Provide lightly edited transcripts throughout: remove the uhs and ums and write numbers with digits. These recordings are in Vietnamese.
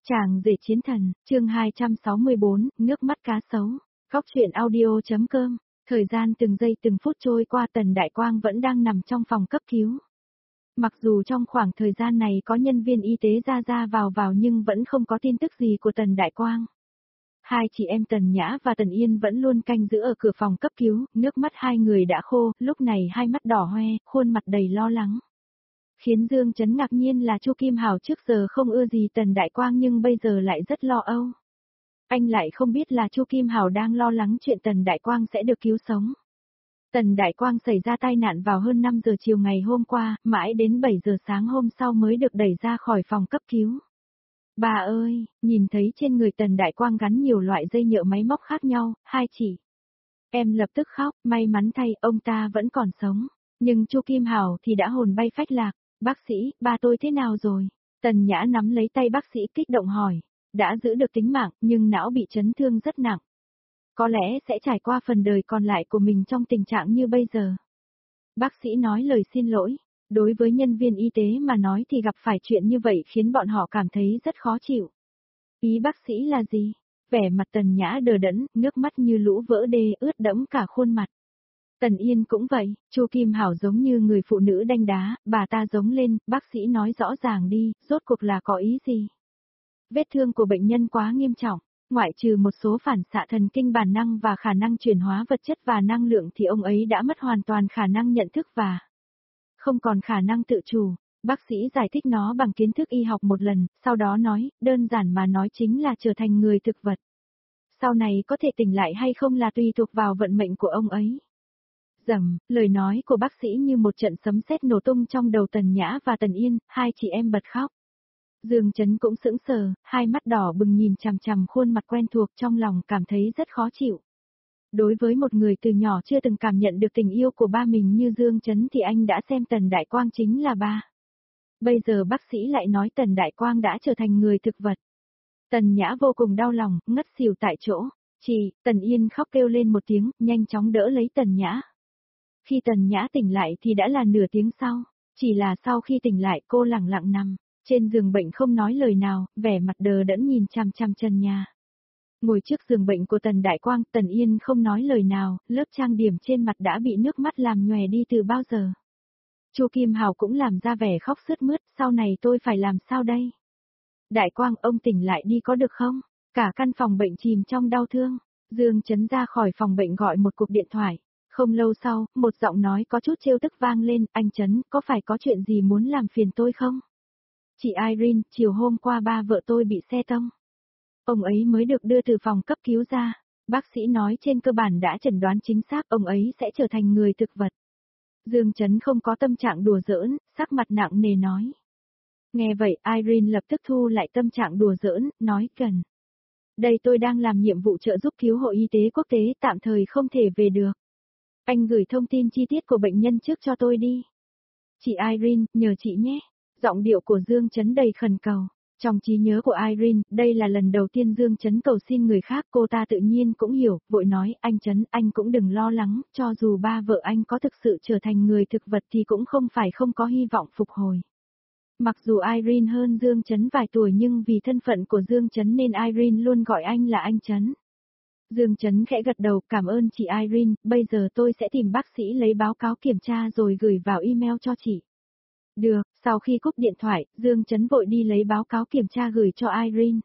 Chàng rể chiến thần, chương 264, nước mắt cá sấu. Góc truyện audio.com. Thời gian từng giây từng phút trôi qua, Tần Đại Quang vẫn đang nằm trong phòng cấp cứu. Mặc dù trong khoảng thời gian này có nhân viên y tế ra vào nhưng vẫn không có tin tức gì của Tần Đại Quang. Hai chị em Tần Nhã và Tần Yên vẫn luôn canh giữ ở cửa phòng cấp cứu, nước mắt hai người đã khô, lúc này hai mắt đỏ hoe, khuôn mặt đầy lo lắng. Khiến Dương Chấn ngạc nhiên là Chu Kim Hào trước giờ không ưa gì Tần Đại Quang nhưng bây giờ lại rất lo âu. Anh lại không biết là Chu Kim Hào đang lo lắng chuyện Tần Đại Quang sẽ được cứu sống. Tần Đại Quang xảy ra tai nạn vào hơn 5 giờ chiều ngày hôm qua, mãi đến 7 giờ sáng hôm sau mới được đẩy ra khỏi phòng cấp cứu. Bà ơi, nhìn thấy trên người Tần Đại Quang gắn nhiều loại dây nhợ máy móc khác nhau, hai chị. Em lập tức khóc, may mắn thay ông ta vẫn còn sống. Nhưng Chu Kim Hào thì đã hồn bay phách lạc. Bác sĩ, ba tôi thế nào rồi? Tần Nhã nắm lấy tay bác sĩ kích động hỏi. Đã giữ được tính mạng, nhưng não bị chấn thương rất nặng. Có lẽ sẽ trải qua phần đời còn lại của mình trong tình trạng như bây giờ. Bác sĩ nói lời xin lỗi. Đối với nhân viên y tế mà nói thì gặp phải chuyện như vậy khiến bọn họ cảm thấy rất khó chịu. Ý bác sĩ là gì? Vẻ mặt Tần Nhã đờ đẫn, nước mắt như lũ vỡ đê ướt đẫm cả khuôn mặt. Tần Yên cũng vậy, Chu Kim Hảo giống như người phụ nữ đanh đá, bà ta giống lên, bác sĩ nói rõ ràng đi, rốt cuộc là có ý gì? Vết thương của bệnh nhân quá nghiêm trọng, ngoại trừ một số phản xạ thần kinh bản năng và khả năng chuyển hóa vật chất và năng lượng thì ông ấy đã mất hoàn toàn khả năng nhận thức và không còn khả năng tự chủ. Bác sĩ giải thích nó bằng kiến thức y học một lần, sau đó nói, đơn giản mà nói chính là trở thành người thực vật. Sau này có thể tỉnh lại hay không là tùy thuộc vào vận mệnh của ông ấy. Rầm, lời nói của bác sĩ như một trận sấm sét nổ tung trong đầu Tần Nhã và Tần Yên, hai chị em bật khóc. Dương Chấn cũng sững sờ, hai mắt đỏ bừng nhìn chằm chằm khuôn mặt quen thuộc, trong lòng cảm thấy rất khó chịu. Đối với một người từ nhỏ chưa từng cảm nhận được tình yêu của ba mình như Dương Chấn thì anh đã xem Tần Đại Quang chính là ba. Bây giờ bác sĩ lại nói Tần Đại Quang đã trở thành người thực vật. Tần Nhã vô cùng đau lòng, ngất xỉu tại chỗ. Chị, Tần Yên khóc kêu lên một tiếng, nhanh chóng đỡ lấy Tần Nhã. Khi Tần Nhã tỉnh lại thì đã là nửa tiếng sau, chỉ là sau khi tỉnh lại cô lẳng lặng nằm trên giường bệnh không nói lời nào, vẻ mặt đờ đẫn nhìn chằm chằm trần nhà. Ngồi trước giường bệnh của Tần Đại Quang, Tần Yên không nói lời nào, lớp trang điểm trên mặt đã bị nước mắt làm nhòe đi từ bao giờ. Chu Kim Hào cũng làm ra vẻ khóc sướt mướt, sau này tôi phải làm sao đây? Đại Quang, ông tỉnh lại đi có được không? Cả căn phòng bệnh chìm trong đau thương. Dương Chấn ra khỏi phòng bệnh gọi một cuộc điện thoại. Không lâu sau, một giọng nói có chút trêu tức vang lên, anh Chấn, có phải có chuyện gì muốn làm phiền tôi không? Chị Irene, chiều hôm qua ba vợ tôi bị xe tông. Ông ấy mới được đưa từ phòng cấp cứu ra. Bác sĩ nói trên cơ bản đã chẩn đoán chính xác ông ấy sẽ trở thành người thực vật. Dương Chấn không có tâm trạng đùa giỡn, sắc mặt nặng nề nói. Nghe vậy, Irene lập tức thu lại tâm trạng đùa giỡn, nói cần. Đây tôi đang làm nhiệm vụ trợ giúp cứu hộ y tế quốc tế, tạm thời không thể về được. Anh gửi thông tin chi tiết của bệnh nhân trước cho tôi đi. Chị Irene, nhờ chị nhé. Giọng điệu của Dương Chấn đầy khẩn cầu. Trong trí nhớ của Irene, đây là lần đầu tiên Dương Chấn cầu xin người khác, cô ta tự nhiên cũng hiểu, vội nói, anh Chấn, anh cũng đừng lo lắng, cho dù ba vợ anh có thực sự trở thành người thực vật thì cũng không phải không có hy vọng phục hồi. Mặc dù Irene hơn Dương Chấn vài tuổi nhưng vì thân phận của Dương Chấn nên Irene luôn gọi anh là anh Chấn. Dương Chấn khẽ gật đầu, cảm ơn chị Irene, bây giờ tôi sẽ tìm bác sĩ lấy báo cáo kiểm tra rồi gửi vào email cho chị. Được, sau khi cúp điện thoại, Dương Chấn vội đi lấy báo cáo kiểm tra gửi cho Irene.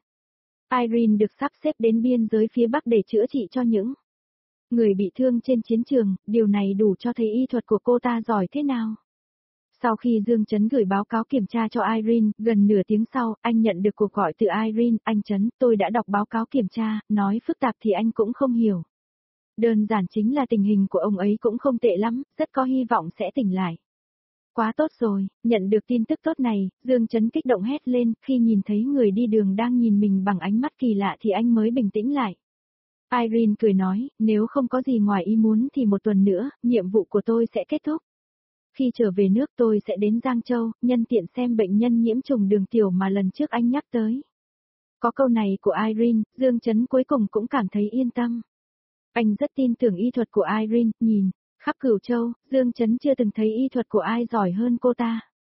Irene được sắp xếp đến biên giới phía Bắc để chữa trị cho những người bị thương trên chiến trường, điều này đủ cho thấy y thuật của cô ta giỏi thế nào. Sau khi Dương Chấn gửi báo cáo kiểm tra cho Irene, gần nửa tiếng sau, anh nhận được cuộc gọi từ Irene, anh Chấn, tôi đã đọc báo cáo kiểm tra, nói phức tạp thì anh cũng không hiểu. Đơn giản chính là tình hình của ông ấy cũng không tệ lắm, rất có hy vọng sẽ tỉnh lại. Quá tốt rồi, nhận được tin tức tốt này, Dương Chấn kích động hét lên, khi nhìn thấy người đi đường đang nhìn mình bằng ánh mắt kỳ lạ thì anh mới bình tĩnh lại. Irene cười nói, nếu không có gì ngoài ý muốn thì một tuần nữa, nhiệm vụ của tôi sẽ kết thúc. Khi trở về nước tôi sẽ đến Giang Châu, nhân tiện xem bệnh nhân nhiễm trùng đường tiểu mà lần trước anh nhắc tới. Có câu này của Irene, Dương Chấn cuối cùng cũng cảm thấy yên tâm. Anh rất tin tưởng y thuật của Irene, nhìn khắp Cửu Châu, Dương Chấn chưa từng thấy y thuật của ai giỏi hơn cô ta.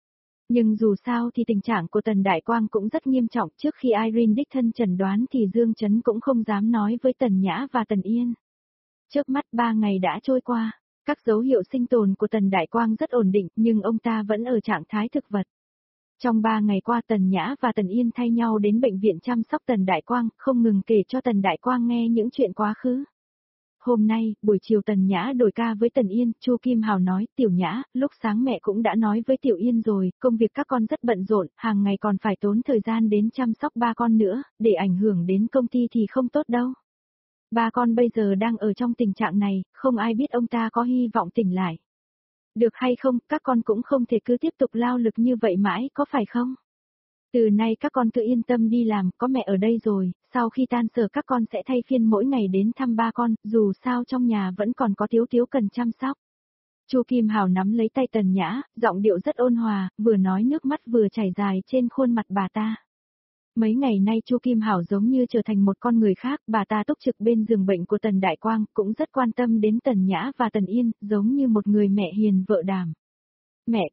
Nhưng dù sao thì tình trạng của Tần Đại Quang cũng rất nghiêm trọng, trước khi Irene đích thân chẩn đoán thì Dương Chấn cũng không dám nói với Tần Nhã và Tần Yên. Chớp mắt 3 ngày đã trôi qua, các dấu hiệu sinh tồn của Tần Đại Quang rất ổn định nhưng ông ta vẫn ở trạng thái thực vật. Trong 3 ngày qua Tần Nhã và Tần Yên thay nhau đến bệnh viện chăm sóc Tần Đại Quang, không ngừng kể cho Tần Đại Quang nghe những chuyện quá khứ. Hôm nay, buổi chiều Tần Nhã đổi ca với Tần Yên, Chu Kim Hào nói, Tiểu Nhã, lúc sáng mẹ cũng đã nói với Tiểu Yên rồi, công việc các con rất bận rộn, hàng ngày còn phải tốn thời gian đến chăm sóc ba con nữa, để ảnh hưởng đến công ty thì không tốt đâu. Ba con bây giờ đang ở trong tình trạng này, không ai biết ông ta có hy vọng tỉnh lại. Được hay không, các con cũng không thể cứ tiếp tục lao lực như vậy mãi, có phải không? Từ nay các con cứ yên tâm đi làm, có mẹ ở đây rồi, sau khi tan sở các con sẽ thay phiên mỗi ngày đến thăm ba con, dù sao trong nhà vẫn còn có Tiếu Tiếu cần chăm sóc. Chu Kim Hào nắm lấy tay Tần Nhã, giọng điệu rất ôn hòa, vừa nói nước mắt vừa chảy dài trên khuôn mặt bà ta. Mấy ngày nay Chu Kim Hảo giống như trở thành một con người khác, bà ta túc trực bên giường bệnh của Tần Đại Quang, cũng rất quan tâm đến Tần Nhã và Tần Yên, giống như một người mẹ hiền vợ đảm. Mẹ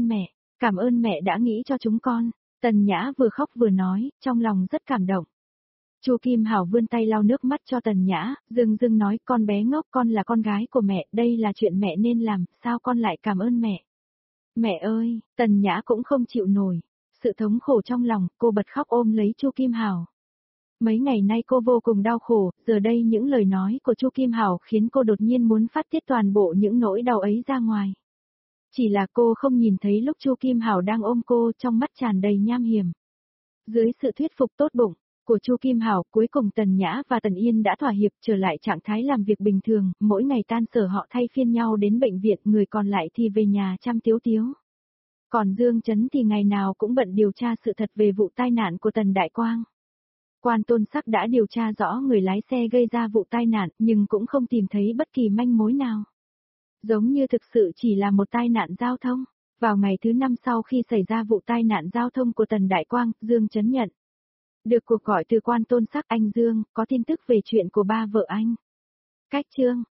cảm ơn mẹ đã nghĩ cho chúng con. Tần Nhã vừa khóc vừa nói, trong lòng rất cảm động. Chu Kim Hảo vươn tay lau nước mắt cho Tần Nhã, dưng nói, con bé ngốc, con là con gái của mẹ, đây là chuyện mẹ nên làm, sao con lại cảm ơn mẹ? Mẹ ơi, Tần Nhã cũng không chịu nổi. Sự thống khổ trong lòng, cô bật khóc ôm lấy Chu Kim Hảo. Mấy ngày nay cô vô cùng đau khổ, giờ đây những lời nói của Chu Kim Hảo khiến cô đột nhiên muốn phát tiết toàn bộ những nỗi đau ấy ra ngoài. Chỉ là cô không nhìn thấy lúc Chu Kim Hảo đang ôm cô, trong mắt tràn đầy nham hiểm. Dưới sự thuyết phục tốt bụng của Chu Kim Hảo, cuối cùng Tần Nhã và Tần Yên đã thỏa hiệp trở lại trạng thái làm việc bình thường, mỗi ngày tan sở họ thay phiên nhau đến bệnh viện, người còn lại thì về nhà chăm Tiếu Tiếu. Còn Dương Chấn thì ngày nào cũng bận điều tra sự thật về vụ tai nạn của Tần Đại Quang. Quan Tôn Sắc đã điều tra rõ người lái xe gây ra vụ tai nạn nhưng cũng không tìm thấy bất kỳ manh mối nào. Giống như thực sự chỉ là một tai nạn giao thông. Vào ngày thứ 5 sau khi xảy ra vụ tai nạn giao thông của Tần Đại Quang, Dương Chấn nhận được cuộc gọi từ Quan Tôn Sắc, anh Dương, có tin tức về chuyện của ba vợ anh. Cách chương